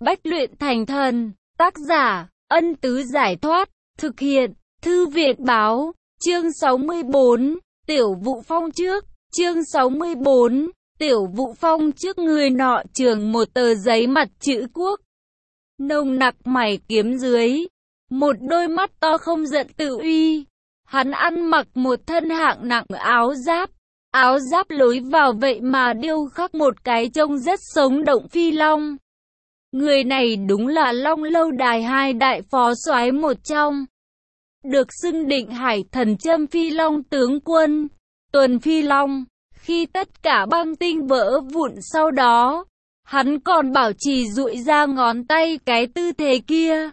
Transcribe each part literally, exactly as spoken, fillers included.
Bách luyện thành thần, tác giả, Ân Tứ Giải Thoát, thực hiện, Thư Việt Báo, chương sáu mươi bốn, Tiểu Vụ Phong trước, chương sáu mươi bốn, Tiểu Vụ Phong trước người nọ trường một tờ giấy mặt chữ quốc. Nồng nặc mày kiếm dưới, một đôi mắt to không giận tự uy. Hắn ăn mặc một thân hạng nặng áo giáp, áo giáp lối vào vậy mà điêu khắc một cái trông rất sống động phi long. Người này đúng là Long Lâu Đài hai đại phó soái một trong, được xưng Định Hải Thần Châm Phi Long tướng quân, Tuần Phi Long. Khi tất cả băng tinh vỡ vụn sau đó, hắn còn bảo trì duỗi ra ngón tay cái tư thế kia,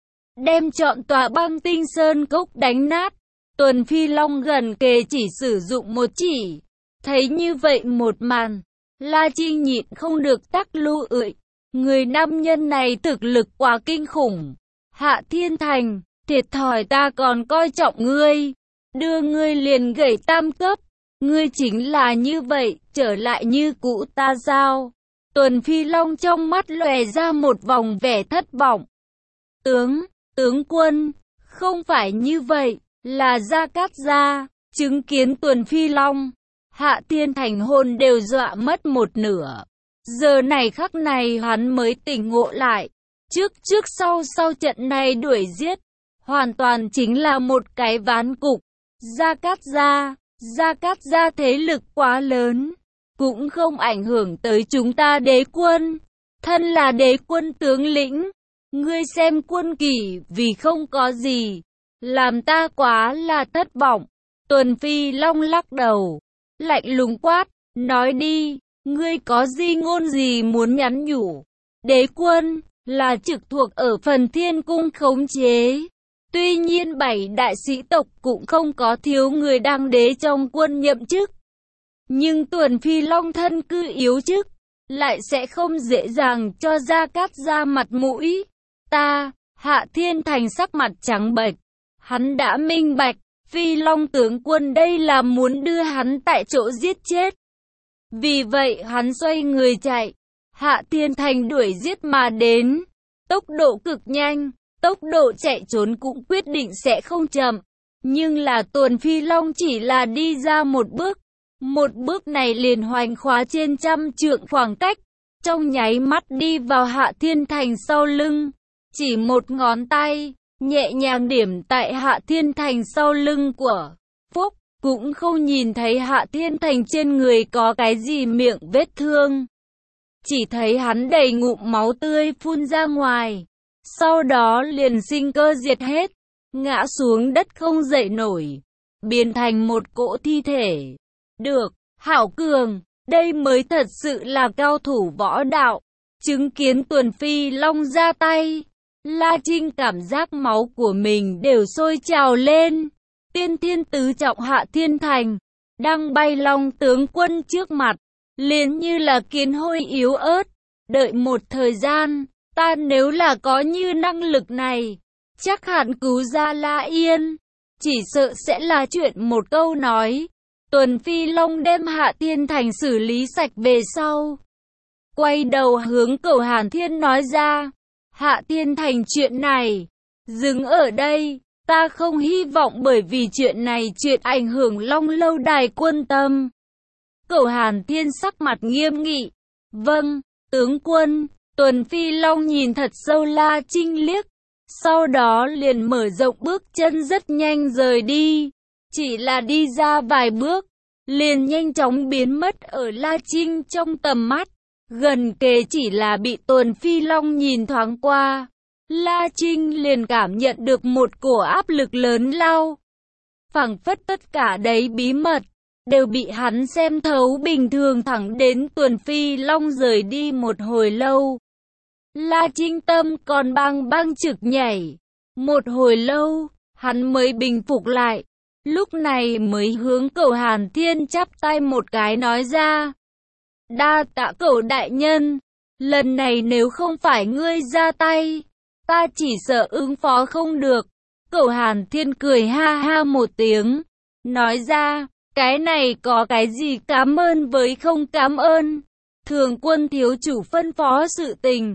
đem trọn tòa băng tinh sơn cốc đánh nát. Tuần Phi Long gần kề chỉ sử dụng một chỉ. Thấy như vậy một màn, La Trinh nhịn không được tắc lưu ưỡi. Người nam nhân này thực lực quá kinh khủng. Hạ Thiên Thành, thiệt thòi ta còn coi trọng ngươi, đưa ngươi liền gãy tam cấp. Ngươi chính là như vậy, trở lại như cũ ta sao? Tuần Phi Long trong mắt lòe ra một vòng vẻ thất vọng. Tướng, tướng quân, không phải như vậy, là Gia Cát Gia. Chứng kiến Tuần Phi Long, Hạ Thiên Thành hồn đều dọa mất một nửa. Giờ này khắc này hắn mới tỉnh ngộ lại. Trước trước sau sau trận này đuổi giết, hoàn toàn chính là một cái ván cục. Gia Cát Gia, Gia Cát Gia thế lực quá lớn, cũng không ảnh hưởng tới chúng ta đế quân. Thân là đế quân tướng lĩnh, ngươi xem quân kỷ vì không có gì, làm ta quá là thất vọng. Tuần Phi Long lắc đầu, lạnh lùng quát, nói đi, ngươi có gì ngôn gì muốn nhắn nhủ? Đế quân là trực thuộc ở phần Thiên Cung khống chế. Tuy nhiên bảy đại sĩ tộc cũng không có thiếu người đăng đế trong quân nhậm chức. Nhưng Tuần Phi Long thân cư yếu chức, lại sẽ không dễ dàng cho Gia Cát Gia mặt mũi. Ta, Hạ Thiên Thành sắc mặt trắng bệch. Hắn đã minh bạch, Phi Long tướng quân đây là muốn đưa hắn tại chỗ giết chết. Vì vậy hắn xoay người chạy. Hạ Thiên Thành đuổi giết mà đến, tốc độ cực nhanh. Tốc độ chạy trốn cũng quyết định sẽ không chậm. Nhưng là Tuần Phi Long chỉ là đi ra một bước. Một bước này liền hoành khóa trên trăm trượng khoảng cách. Trong nháy mắt đi vào Hạ Thiên Thành sau lưng. Chỉ một ngón tay, nhẹ nhàng điểm tại Hạ Thiên Thành sau lưng của Phúc. Cũng không nhìn thấy Hạ Thiên Thành trên người có cái gì miệng vết thương. Chỉ thấy hắn đầy ngụm máu tươi phun ra ngoài. Sau đó liền sinh cơ diệt hết, ngã xuống đất không dậy nổi, biến thành một cỗ thi thể. Được, Hảo Cường, đây mới thật sự là cao thủ võ đạo. Chứng kiến Tuần Phi Long ra tay, La Trinh cảm giác máu của mình đều sôi trào lên. Tiên Thiên tứ trọng Hạ Thiên Thành, đang bay Long tướng quân trước mặt, liền như là kiến hôi yếu ớt. Đợi một thời gian, ta nếu là có như năng lực này, chắc hẳn cứu ra La Yên, chỉ sợ sẽ là chuyện một câu nói. Tuần Phi Long đem Hạ Thiên Thành xử lý sạch về sau, quay đầu hướng Cẩu Hàn Thiên nói ra, Hạ Thiên Thành chuyện này, dừng ở đây, ta không hy vọng bởi vì chuyện này chuyện ảnh hưởng Long Lâu Đài quân tâm. Cẩu Hàn Thiên sắc mặt nghiêm nghị, vâng, tướng quân. Tuần Phi Long nhìn thật sâu La Trinh liếc, sau đó liền mở rộng bước chân rất nhanh rời đi. Chỉ là đi ra vài bước, liền nhanh chóng biến mất ở La Trinh trong tầm mắt. Gần kề chỉ là bị Tuần Phi Long nhìn thoáng qua, La Trinh liền cảm nhận được một cổ áp lực lớn lao. Phảng phất tất cả đấy bí mật đều bị hắn xem thấu bình thường. Thẳng đến Tuần Phi Long rời đi một hồi lâu, La Trinh tâm còn bang bang trực nhảy. Một hồi lâu, hắn mới bình phục lại. Lúc này mới hướng Cẩu Hàn Thiên chắp tay một cái nói ra. Đa tạ Cẩu đại nhân, lần này nếu không phải ngươi ra tay, ta chỉ sợ ứng phó không được. Cẩu Hàn Thiên cười ha ha một tiếng, nói ra, cái này có cái gì cảm ơn với không cảm ơn. Thường quân thiếu chủ phân phó sự tình,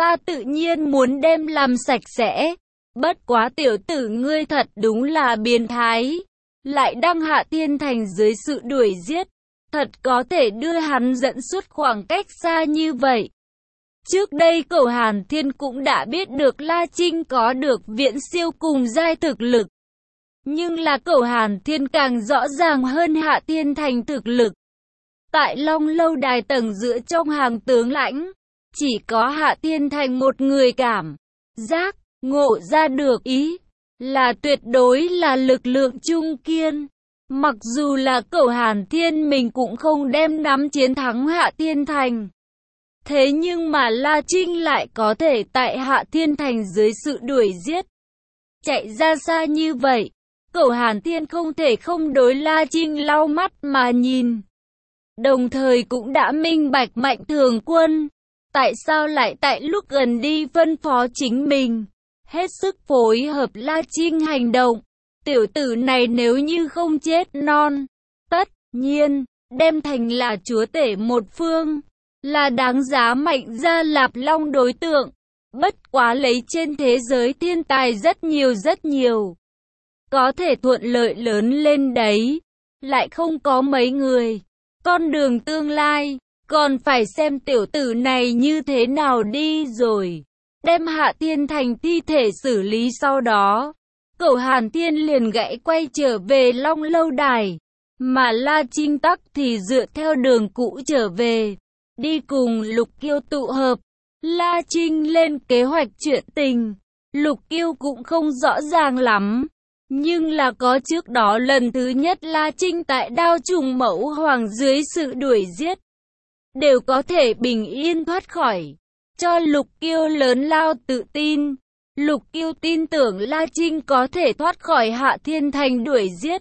ta tự nhiên muốn đem làm sạch sẽ. Bất quá tiểu tử ngươi thật đúng là biến thái. Lại đăng Hạ Thiên Thành dưới sự đuổi giết. Thật có thể đưa hắn dẫn suốt khoảng cách xa như vậy. Trước đây cậu Hàn Thiên cũng đã biết được La Trinh có được viễn siêu cùng giai thực lực. Nhưng là cậu Hàn Thiên càng rõ ràng hơn Hạ Thiên Thành thực lực. Tại Long Lâu Đài tầng giữa trong hàng tướng lãnh, chỉ có Hạ Thiên Thành một người cảm giác, ngộ ra được ý, là tuyệt đối là lực lượng trung kiên. Mặc dù là cậu Hàn Thiên mình cũng không đem nắm chiến thắng Hạ Thiên Thành. Thế nhưng mà La Trinh lại có thể tại Hạ Thiên Thành dưới sự đuổi giết. Chạy ra xa như vậy, cậu Hàn Thiên không thể không đối La Trinh lau mắt mà nhìn. Đồng thời cũng đã minh bạch Mạnh Thường Quân. Tại sao lại tại lúc gần đi phân phó chính mình, hết sức phối hợp La Trinh hành động. Tiểu tử này nếu như không chết non, tất nhiên, đem thành là chúa tể một phương, là đáng giá Mạnh Gia Lạp Long đối tượng. Bất quá lấy trên thế giới thiên tài rất nhiều rất nhiều. Có thể thuận lợi lớn lên đấy, lại không có mấy người. Con đường tương lai, còn phải xem tiểu tử này như thế nào đi rồi. Đem Hạ Thiên Thành thi thể xử lý sau đó. Cậu Hàn Thiên liền gãy quay trở về Long Lâu Đài. Mà La Trinh Tắc thì dựa theo đường cũ trở về. Đi cùng Lục Kiêu tụ hợp. La Trinh lên kế hoạch chuyện tình. Lục Kiêu cũng không rõ ràng lắm. Nhưng là có trước đó lần thứ nhất La Trinh tại Đao Trùng Mẫu Hoàng dưới sự đuổi giết. Đều có thể bình yên thoát khỏi. Cho Lục Kiêu lớn lao tự tin. Lục Kiêu tin tưởng La Trinh có thể thoát khỏi Hạ Thiên Thành đuổi giết.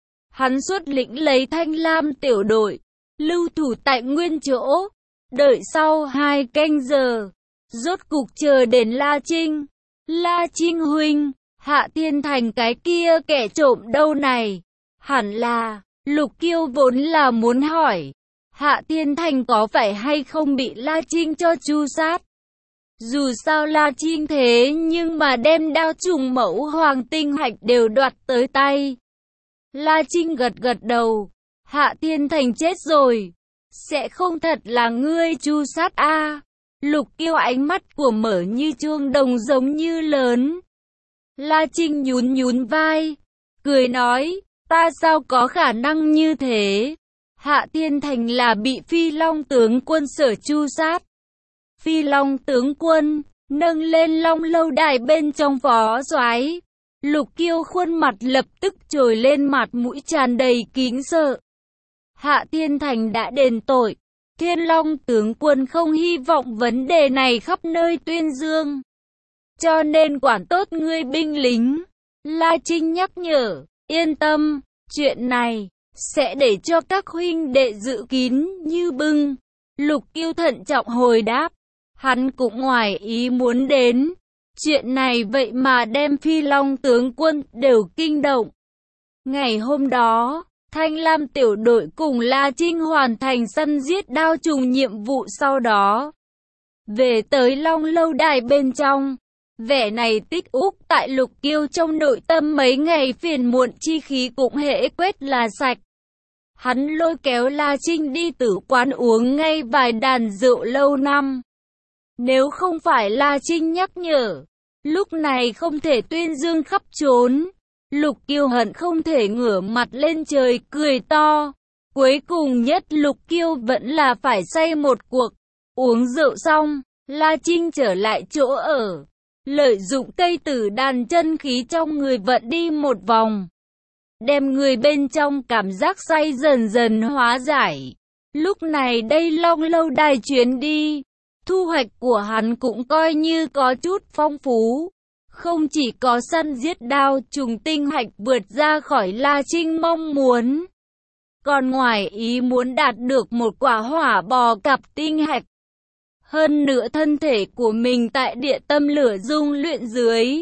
Hắn xuất lĩnh lấy Thanh Lam tiểu đội, lưu thủ tại nguyên chỗ. Đợi sau hai canh giờ, rốt cục chờ đến La Trinh. La Trinh huynh, Hạ Thiên Thành cái kia kẻ trộm đâu này? Hẳn là, Lục Kiêu vốn là muốn hỏi, Hạ Thiên Thành có phải hay không bị La Trinh cho tru sát? Dù sao La Trinh thế nhưng mà đem Đao Trùng Mẫu Hoàng tinh hạch đều đoạt tới tay. La Trinh gật gật đầu, Hạ Thiên Thành chết rồi, sẽ không thật là ngươi tru sát a? À? Lục Kiêu ánh mắt của mở như chuông đồng giống như lớn. La Trinh nhún nhún vai, cười nói, ta sao có khả năng như thế? Hạ Thiên Thành là bị Phi Long tướng quân sở tru sát. Phi Long tướng quân, nâng lên Long Lâu Đài bên trong phó soái. Lục Kiêu khuôn mặt lập tức trồi lên, mặt mũi tràn đầy kính sợ. Hạ Thiên Thành đã đền tội. Thiên Long tướng quân không hy vọng vấn đề này khắp nơi tuyên dương. Cho nên quản tốt ngươi binh lính. La Trinh nhắc nhở, yên tâm, chuyện này sẽ để cho các huynh đệ dự kín như bưng. Lục Kiêu thận trọng hồi đáp. Hắn cũng ngoài ý muốn đến. Chuyện này vậy mà đem Phi Long tướng quân đều kinh động. Ngày hôm đó, Thanh Lam tiểu đội cùng La Trinh hoàn thành săn giết Đao Trùng nhiệm vụ sau đó. Về tới Long Lâu Đài bên trong. Vẻ này tích úc tại Lục Kiêu trong nội tâm mấy ngày phiền muộn chi khí cũng hễ quét là sạch. Hắn lôi kéo La Trinh đi tử quán uống ngay vài đàn rượu lâu năm. Nếu không phải La Trinh nhắc nhở, lúc này không thể tuyên dương khắp trốn. Lục Kiêu hận không thể ngửa mặt lên trời cười to. Cuối cùng nhất Lục Kiêu vẫn là phải say một cuộc. Uống rượu xong, La Trinh trở lại chỗ ở. Lợi dụng cây tử đàn chân khí trong người vận đi một vòng. Đem người bên trong cảm giác say dần dần hóa giải. Lúc này đây Long Lâu Đài chuyến đi. Thu hoạch của hắn cũng coi như có chút phong phú. Không chỉ có săn giết Đao Trùng tinh hạch vượt ra khỏi La Trinh mong muốn. Còn ngoài ý muốn đạt được một quả hỏa bò cặp tinh hạch. Hơn nữa thân thể của mình tại địa tâm lửa dung luyện dưới.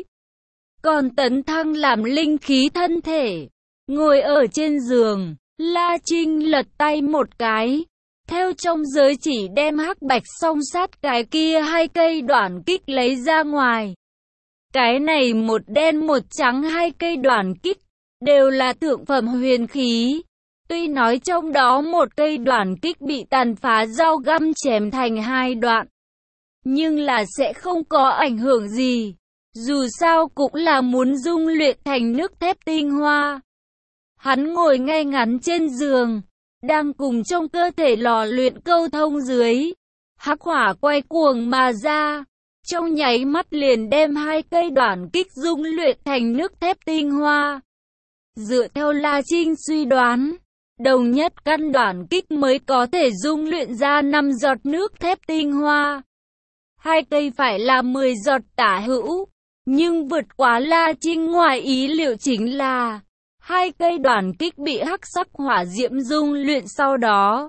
Còn tấn thăng làm linh khí thân thể. Ngồi ở trên giường, La Trinh lật tay một cái. theo trong giới chỉ đem hắc bạch song sát cái kia hai cây đoản kích lấy ra ngoài. Cái này một đen một trắng hai cây đoản kích, đều là thượng phẩm huyền khí. Tuy nói trong đó một cây đoản kích bị tàn phá dao găm chém thành hai đoạn, nhưng là sẽ không có ảnh hưởng gì. Dù sao cũng là muốn dung luyện thành nước thép tinh hoa. Hắn ngồi ngay ngắn trên giường, đang cùng trong cơ thể lò luyện câu thông dưới. Hắc hỏa quay cuồng mà ra, trong nháy mắt liền đem hai cây đoản kích dung luyện thành nước thép tinh hoa. Dựa theo La Trinh suy đoán, đồng nhất căn đoản kích mới có thể dung luyện ra năm giọt nước thép tinh hoa. Hai cây phải là mười giọt tả hữu, nhưng vượt quá La Trinh ngoài ý liệu chính là hai cây đoản kích bị hắc sắc hỏa diễm dung luyện sau đó,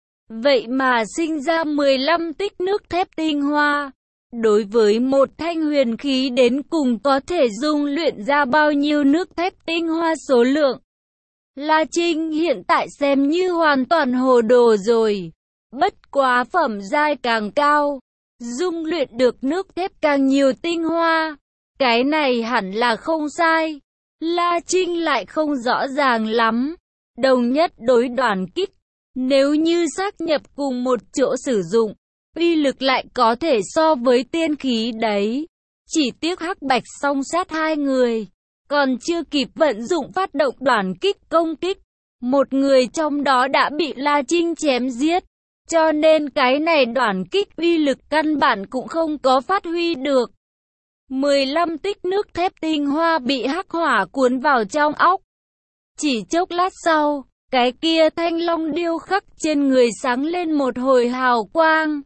vậy mà sinh ra mười lăm tích nước thép tinh hoa. Đối với một thanh huyền khí đến cùng có thể dung luyện ra bao nhiêu nước thép tinh hoa số lượng, La Trinh hiện tại xem như hoàn toàn hồ đồ rồi. Bất quá phẩm giai càng cao, dung luyện được nước thép càng nhiều tinh hoa, cái này hẳn là không sai. La Trinh lại không rõ ràng lắm. Đồng nhất đối đoản kích, nếu như xác nhập cùng một chỗ sử dụng, uy lực lại có thể so với tiên khí đấy. Chỉ tiếc hắc bạch song sát hai người, còn chưa kịp vận dụng phát động đoản kích công kích, một người trong đó đã bị La Trinh chém giết, cho nên cái này đoản kích uy lực căn bản cũng không có phát huy được. mười lăm tích nước thép tinh hoa bị hắc hỏa cuốn vào trong óc. Chỉ chốc lát sau, cái kia thanh long điêu khắc trên người sáng lên một hồi hào quang.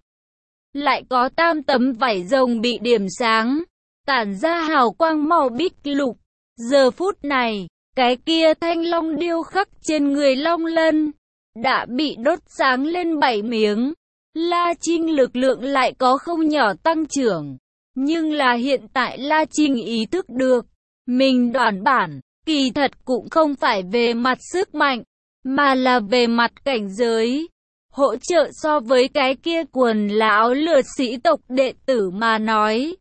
Lại có tam tấm vảy rồng bị điểm sáng, tản ra hào quang màu bích lục. Giờ phút này, cái kia thanh long điêu khắc trên người long lân đã bị đốt sáng lên bảy miếng. La Trinh lực lượng lại có không nhỏ tăng trưởng. Nhưng là hiện tại La Trinh ý thức được, mình đoản bản, kỳ thật cũng không phải về mặt sức mạnh, mà là về mặt cảnh giới. Hỗ trợ so với cái kia quần lão lượt sĩ tộc đệ tử mà nói,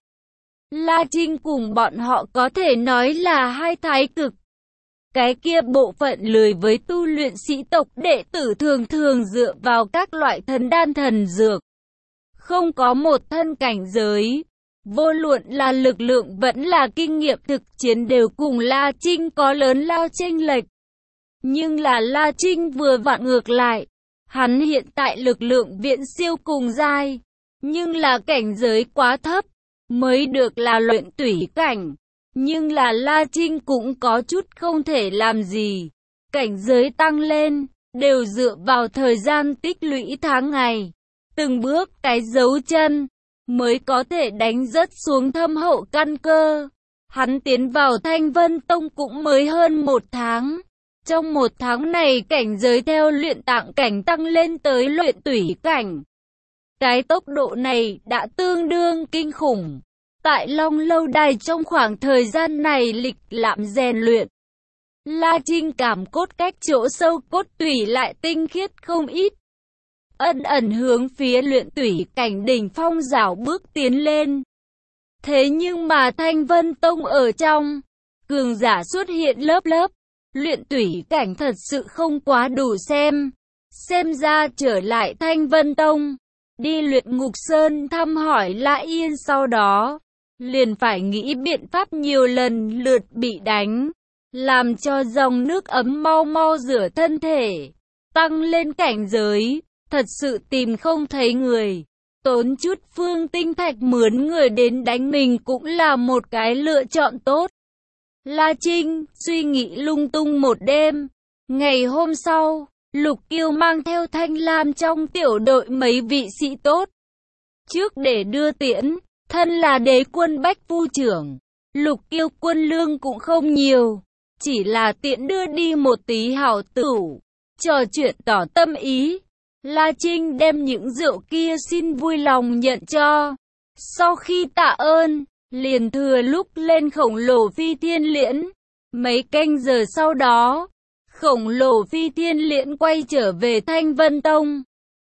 La Trinh cùng bọn họ có thể nói là hai thái cực. Cái kia bộ phận lười với tu luyện sĩ tộc đệ tử thường thường dựa vào các loại thần đan thần dược, không có một thân cảnh giới. Vô luận là lực lượng vẫn là kinh nghiệm thực chiến đều cùng La Trinh có lớn lao chênh lệch. Nhưng là La Trinh vừa vặn ngược lại, hắn hiện tại lực lượng viễn siêu cùng giai, nhưng là cảnh giới quá thấp, mới được là luyện tủy cảnh. Nhưng là La Trinh cũng có chút không thể làm gì, cảnh giới tăng lên, đều dựa vào thời gian tích lũy tháng ngày, từng bước cái dấu chân, mới có thể đánh rớt xuống thâm hậu căn cơ. Hắn tiến vào Thanh Vân Tông cũng mới hơn một tháng. Trong một tháng này cảnh giới theo luyện tạng cảnh tăng lên tới luyện tủy cảnh. Cái tốc độ này đã tương đương kinh khủng. Tại Long Lâu Đài trong khoảng thời gian này lịch lãm rèn luyện, La Trinh cảm cốt cách chỗ sâu cốt tủy lại tinh khiết không ít. Ẩn ẩn hướng phía luyện tủy cảnh đỉnh phong rảo bước tiến lên. Thế nhưng mà Thanh Vân Tông ở trong, cường giả xuất hiện lớp lớp, luyện tủy cảnh thật sự không quá đủ xem. Xem ra trở lại Thanh Vân Tông, đi Luyện Ngục Sơn thăm hỏi La Yên sau đó, liền phải nghĩ biện pháp nhiều lần lượt bị đánh, làm cho dòng nước ấm mau mau rửa thân thể, tăng lên cảnh giới. Thật sự tìm không thấy người, tốn chút phương tinh thạch mướn người đến đánh mình cũng là một cái lựa chọn tốt. La Trinh suy nghĩ lung tung một đêm. Ngày hôm sau, Lục Kiêu mang theo Thanh Lam trong tiểu đội mấy vị sĩ tốt trước để đưa tiễn. Thân là đế quân Bách Phu trưởng, Lục Kiêu quân lương cũng không nhiều, chỉ là tiện đưa đi một tí hảo tửu, trò chuyện tỏ tâm ý. La Trinh đem những rượu kia xin vui lòng nhận cho. Sau khi tạ ơn, liền thừa lúc lên khổng lồ phi thiên liễn. Mấy canh giờ sau đó, khổng lồ phi thiên liễn quay trở về Thanh Vân Tông.